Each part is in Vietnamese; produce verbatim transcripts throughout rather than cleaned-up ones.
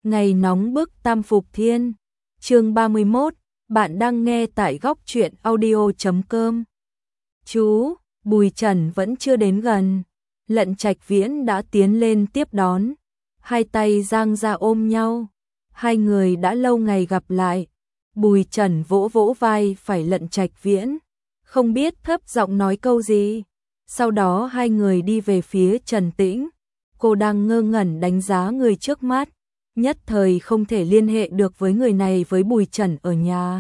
Ngày nóng bức Tam Phục Thiên. Chương ba mươi mốt, bạn đang nghe tại góc truyện audio chấm com. Chú, Bùi Trần vẫn chưa đến gần. Lận Trạch Viễn đã tiến lên tiếp đón, hai tay dang ra ôm nhau. Hai người đã lâu ngày gặp lại. Bùi Trần vỗ vỗ vai phải Lận Trạch Viễn, không biết thấp giọng nói câu gì. Sau đó hai người đi về phía Trần Tĩnh. Cô đang ngơ ngẩn đánh giá người trước mắt, nhất thời không thể liên hệ được với người này với Bùi Trần ở nhà.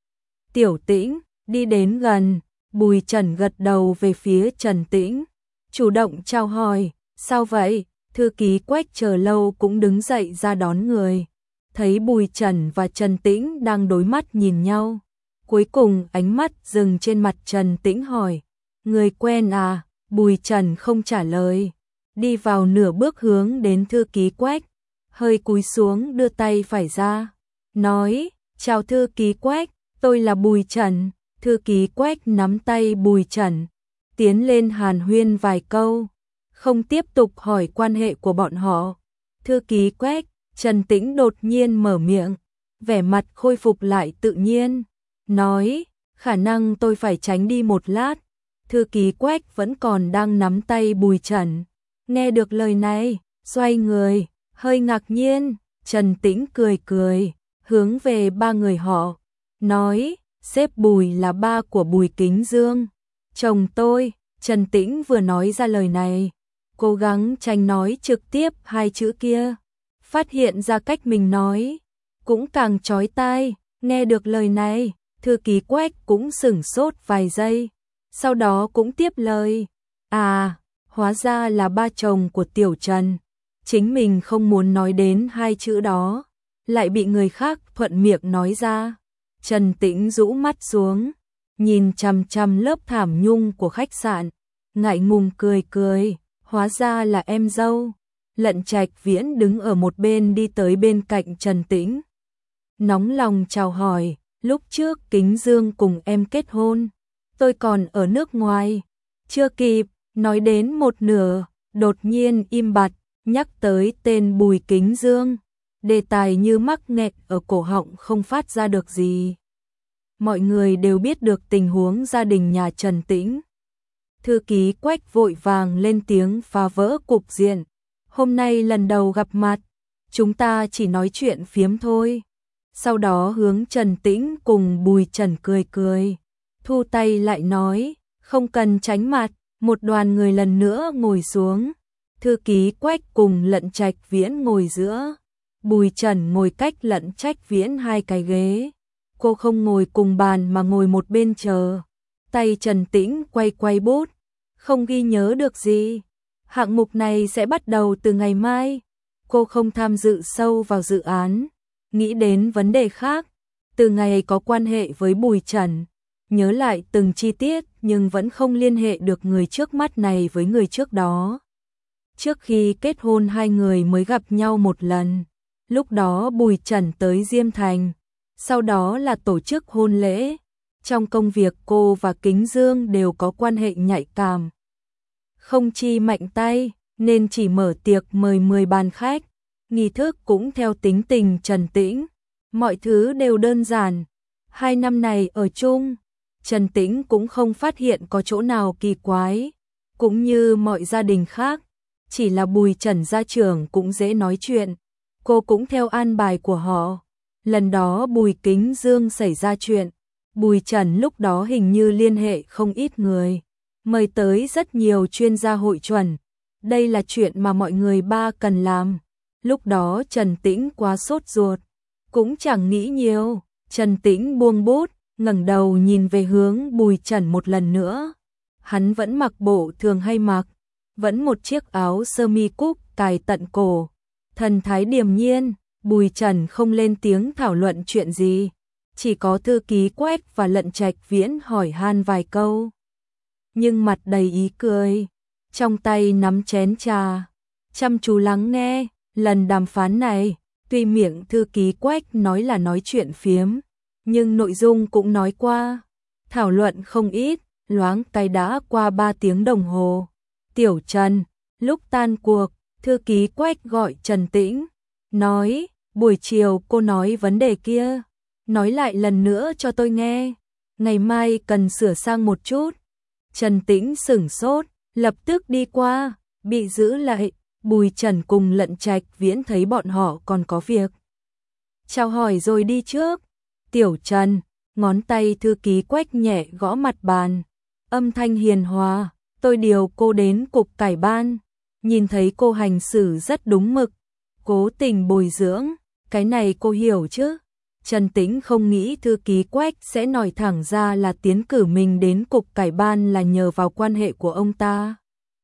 Tiểu Tĩnh, đi đến gần, Bùi Trần gật đầu về phía Trần Tĩnh, chủ động chào hỏi, sao vậy? Thư ký Quách chờ lâu cũng đứng dậy ra đón người. Thấy Bùi Trần và Trần Tĩnh đang đối mắt nhìn nhau, cuối cùng ánh mắt dừng trên mặt Trần Tĩnh hỏi, người quen à? Bùi Trần không trả lời, đi vào nửa bước hướng đến thư ký Quách, hơi cúi xuống đưa tay phải ra, nói, chào thư ký Quách, tôi là Bùi Trần. Thư ký Quách nắm tay Bùi Trần, tiến lên hàn huyên vài câu, không tiếp tục hỏi quan hệ của bọn họ. Thư ký Quách, Trần Tĩnh đột nhiên mở miệng, vẻ mặt khôi phục lại tự nhiên, nói, khả năng tôi phải tránh đi một lát. Thư ký Quách vẫn còn đang nắm tay Bùi Trần, nghe được lời này, xoay người, hơi ngạc nhiên. Trần Tĩnh cười cười, hướng về ba người họ, nói, sếp Bùi là ba của Bùi Kính Dương, chồng tôi. Trần Tĩnh vừa nói ra lời này, cố gắng tránh nói trực tiếp hai chữ kia, phát hiện ra cách mình nói cũng càng chói tai. Nghe được lời này, thư ký Quách cũng sửng sốt vài giây, sau đó cũng tiếp lời, à, hóa ra là ba chồng của Tiểu Trần. Chính mình không muốn nói đến hai chữ đó, lại bị người khác thuận miệng nói ra. Trần Tĩnh rũ mắt xuống, nhìn chằm chằm lớp thảm nhung của khách sạn, ngại ngùng cười cười, hóa ra là em dâu. Lận Trạch Viễn đứng ở một bên đi tới bên cạnh Trần Tĩnh, nóng lòng chào hỏi, lúc trước Kính Dương cùng em kết hôn, tôi còn ở nước ngoài. Chưa kịp nói đến một nửa, đột nhiên im bặt, nhắc tới tên Bùi Kính Dương, đề tài như mắc nghẹn ở cổ họng không phát ra được gì. Mọi người đều biết được tình huống gia đình nhà Trần Tĩnh. Thư ký Quách vội vàng lên tiếng phá vỡ cục diện, hôm nay lần đầu gặp mặt, chúng ta chỉ nói chuyện phiếm thôi. Sau đó hướng Trần Tĩnh cùng Bùi Trần cười cười, thu tay lại nói, không cần tránh mặt. Một đoàn người lần nữa ngồi xuống, thư ký Quách cùng Lận Trạch Viễn ngồi giữa, Bùi Trần ngồi cách Lận Trạch Viễn hai cái ghế. Cô không ngồi cùng bàn mà ngồi một bên chờ. Tay Trần Tĩnh quay quay bút, không ghi nhớ được gì. Hạng mục này sẽ bắt đầu từ ngày mai. Cô không tham dự sâu vào dự án, nghĩ đến vấn đề khác. Từ ngày có quan hệ với Bùi Trần, nhớ lại từng chi tiết nhưng vẫn không liên hệ được người trước mắt này với người trước đó. Trước khi kết hôn hai người mới gặp nhau một lần, lúc đó Bùi Trần tới Diêm Thành, sau đó là tổ chức hôn lễ. Trong công việc cô và Kính Dương đều có quan hệ nhạy cảm, không chi mạnh tay nên chỉ mở tiệc mời mười bàn khách. Nghi thức cũng theo tính tình Trần Tĩnh, mọi thứ đều đơn giản. Hai năm này ở chung, Trần Tĩnh cũng không phát hiện có chỗ nào kỳ quái, cũng như mọi gia đình khác, chỉ là Bùi Trần gia trưởng cũng dễ nói chuyện, cô cũng theo an bài của họ. Lần đó Bùi Kính Dương xảy ra chuyện, Bùi Trần lúc đó hình như liên hệ không ít người, mời tới rất nhiều chuyên gia hội chuẩn. Đây là chuyện mà mọi người ba cần làm. Lúc đó Trần Tĩnh quá sốt ruột, cũng chẳng nghĩ nhiều. Trần Tĩnh buông bút, ngẩng đầu nhìn về hướng Bùi Trần một lần nữa. Hắn vẫn mặc bộ thường hay mặc, vẫn một chiếc áo sơ mi cúc cài tận cổ, thần thái điềm nhiên. Bùi Trần không lên tiếng thảo luận chuyện gì, chỉ có thư ký Quách và Lận Trạch Viễn hỏi han vài câu, nhưng mặt đầy ý cười, trong tay nắm chén trà, chăm chú lắng nghe. Lần đàm phán này, tuy miệng thư ký Quách nói là nói chuyện phiếm, nhưng nội dung cũng nói qua, thảo luận không ít. Loáng cái đã qua ba tiếng đồng hồ. Tiểu Trần, lúc tan cuộc, thư ký Quách gọi Trần Tĩnh, nói, buổi chiều cô nói vấn đề kia, nói lại lần nữa cho tôi nghe, ngày mai cần sửa sang một chút. Trần Tĩnh sửng sốt, lập tức đi qua, bị giữ lại, Bùi Trần cùng Lận Trạch Viễn thấy bọn họ còn có việc. Chào hỏi rồi đi trước. Tiểu Trần, ngón tay thư ký Quách nhẹ gõ mặt bàn, âm thanh hiền hòa, tôi điều cô đến cục cải ban, nhìn thấy cô hành xử rất đúng mực, cố tình bồi dưỡng, cái này cô hiểu chứ? Trần Tĩnh không nghĩ thư ký Quách sẽ nói thẳng ra là tiến cử mình đến cục cải ban là nhờ vào quan hệ của ông ta.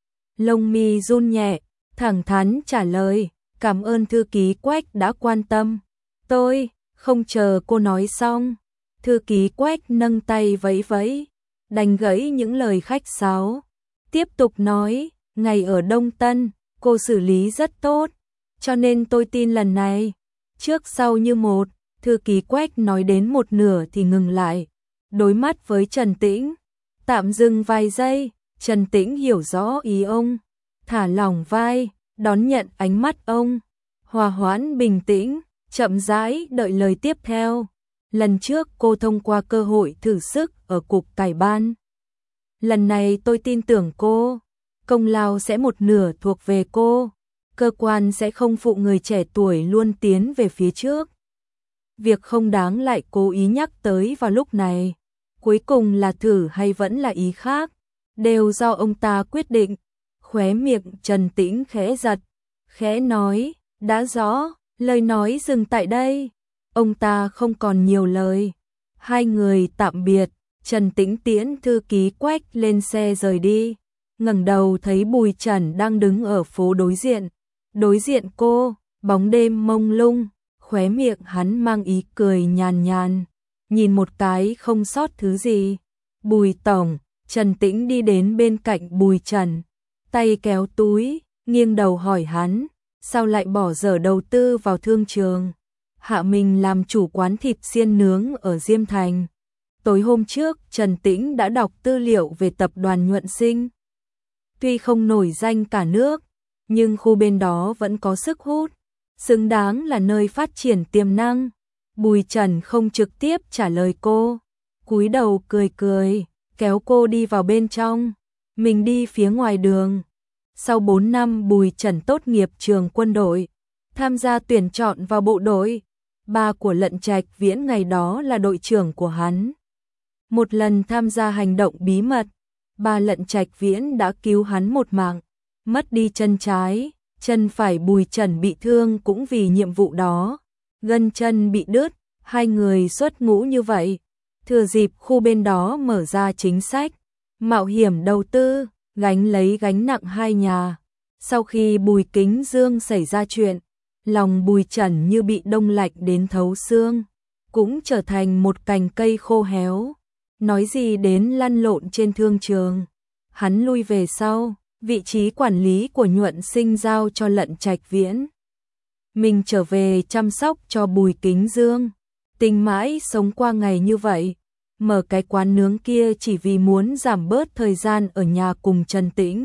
Lông mi run nhẹ, thẳng thắn trả lời, cảm ơn thư ký Quách đã quan tâm. Tôi, không chờ cô nói xong, thư ký Quách nâng tay vẫy vẫy, đành gãy những lời khách sáo. Tiếp tục nói, ngày ở Đông Tân, cô xử lý rất tốt, cho nên tôi tin lần này, trước sau như một. Thư ký Quách nói đến một nửa thì ngừng lại, đối mắt với Trần Tĩnh, tạm dừng vài giây, Trần Tĩnh hiểu rõ ý ông, thả lỏng vai, đón nhận ánh mắt ông, hòa hoãn bình tĩnh, chậm rãi đợi lời tiếp theo. Lần trước cô thông qua cơ hội thử sức ở cục cải ban. Lần này tôi tin tưởng cô, công lao sẽ một nửa thuộc về cô, cơ quan sẽ không phụ người trẻ tuổi luôn tiến về phía trước. Việc không đáng lại cố ý nhắc tới vào lúc này, cuối cùng là thử hay vẫn là ý khác, đều do ông ta quyết định. Khóe miệng Trần Tĩnh khẽ giật, khẽ nói, đã rõ, lời nói dừng tại đây. Ông ta không còn nhiều lời. Hai người tạm biệt, Trần Tĩnh tiễn thư ký Quách lên xe rời đi, ngẩng đầu thấy Bùi Trần đang đứng ở phố đối diện. Đối diện cô, bóng đêm mông lung, khóe miệng hắn mang ý cười nhàn nhàn, nhìn một cái không sót thứ gì. Bùi tổng, Trần Tĩnh đi đến bên cạnh Bùi Trần, tay kéo túi, nghiêng đầu hỏi hắn, sao lại bỏ dở đầu tư vào thương trường, hạ mình làm chủ quán thịt xiên nướng ở Diêm Thành. Tối hôm trước, Trần Tĩnh đã đọc tư liệu về tập đoàn Nhuận Sinh. Tuy không nổi danh cả nước, nhưng khu bên đó vẫn có sức hút, xứng đáng là nơi phát triển tiềm năng. Bùi Trần không trực tiếp trả lời cô, cúi đầu cười cười, kéo cô đi vào bên trong, mình đi phía ngoài đường. Sau bốn năm Bùi Trần tốt nghiệp trường quân đội, tham gia tuyển chọn vào bộ đội, ba của Lận Trạch Viễn ngày đó là đội trưởng của hắn. Một lần tham gia hành động bí mật, ba Lận Trạch Viễn đã cứu hắn một mạng, mất đi chân trái, chân phải Bùi Trần bị thương cũng vì nhiệm vụ đó, gân chân bị đứt, hai người xuất ngũ như vậy. Thừa dịp khu bên đó mở ra chính sách, mạo hiểm đầu tư, gánh lấy gánh nặng hai nhà. Sau khi Bùi Kính Dương xảy ra chuyện, lòng Bùi Trần như bị đông lạnh đến thấu xương, cũng trở thành một cành cây khô héo. Nói gì đến lăn lộn trên thương trường, hắn lui về sau, vị trí quản lý của Nhuận Sinh giao cho Lận Trạch Viễn. Mình trở về chăm sóc cho Bùi Kính Dương, tình mãi sống qua ngày như vậy, mở cái quán nướng kia chỉ vì muốn giảm bớt thời gian ở nhà cùng Trần Tĩnh,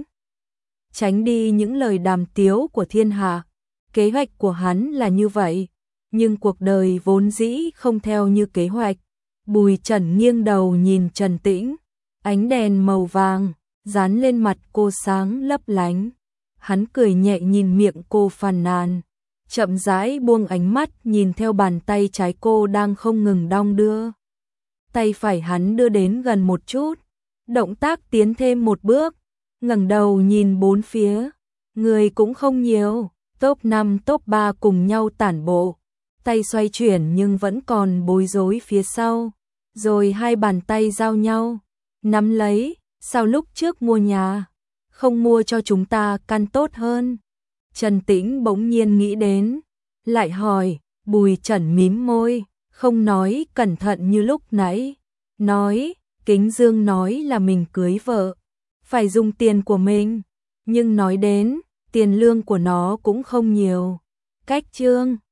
tránh đi những lời đàm tiếu của thiên hạ. Kế hoạch của hắn là như vậy, nhưng cuộc đời vốn dĩ không theo như kế hoạch. Bùi Trần nghiêng đầu nhìn Trần Tĩnh, ánh đèn màu vàng dán lên mặt cô sáng lấp lánh. Hắn cười nhẹ nhìn miệng cô phàn nàn, chậm rãi buông ánh mắt nhìn theo bàn tay trái cô đang không ngừng đong đưa. Tay phải hắn đưa đến gần một chút, động tác tiến thêm một bước, ngẩng đầu nhìn bốn phía, người cũng không nhiều, top năm top ba cùng nhau tản bộ, tay xoay chuyển nhưng vẫn còn bối rối phía sau, rồi hai bàn tay giao nhau, nắm lấy, sao lúc trước mua nhà, không mua cho chúng ta căn tốt hơn. Trần Tĩnh bỗng nhiên nghĩ đến, lại hỏi. Bùi Trần mím môi, không nói cẩn thận như lúc nãy, nói, Kính Dương nói là mình cưới vợ, phải dùng tiền của mình, nhưng nói đến, tiền lương của nó cũng không nhiều. Cách chương